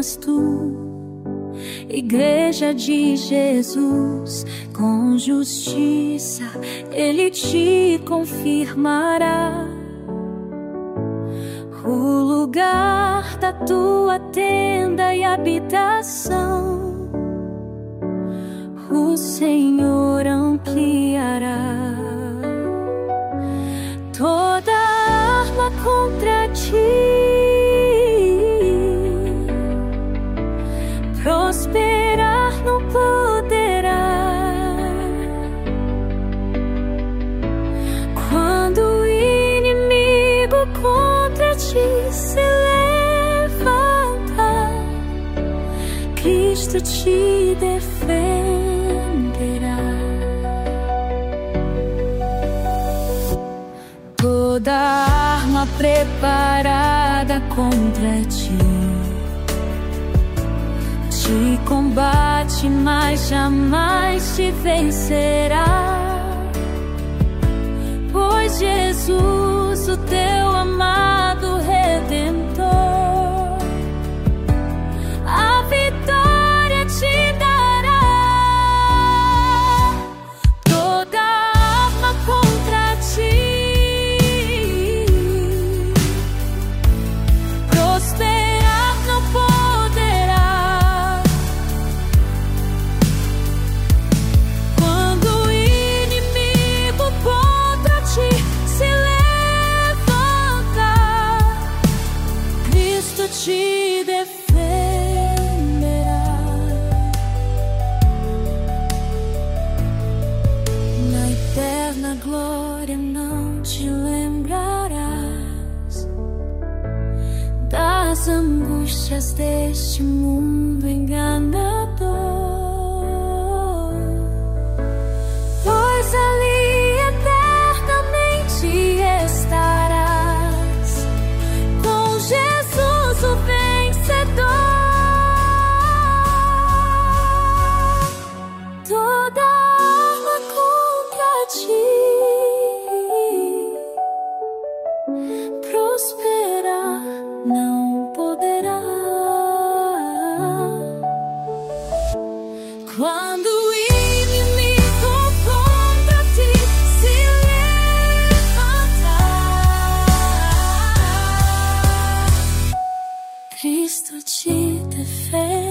afirmas tu, Igreja de Jesus, com justiça Ele te confirmará o lugar da tua tenda e habitação. O Senhor ampliará toda arma contra ti, prosperar não poderá. Quando o inimigo contra ti se levantar, Cristo te defenderá. Toda arma preparada contra ti te combate, mas jamais te vencerá, pois Jesus, o teu amado Redentor, a vitória te dará. Toda arma contra ti prosperar não poderá. Quando o inimigo contra ti se levantar, Cristo te defenderá. Na eterna glória não te lembrarás das angústias deste mundo enganador, pois ali eternamente estarás com Jesus o vencedor. Toda arma contra ti prosperar não poderá. Quando o inimigo contra ti se levantar, Cristo te defende.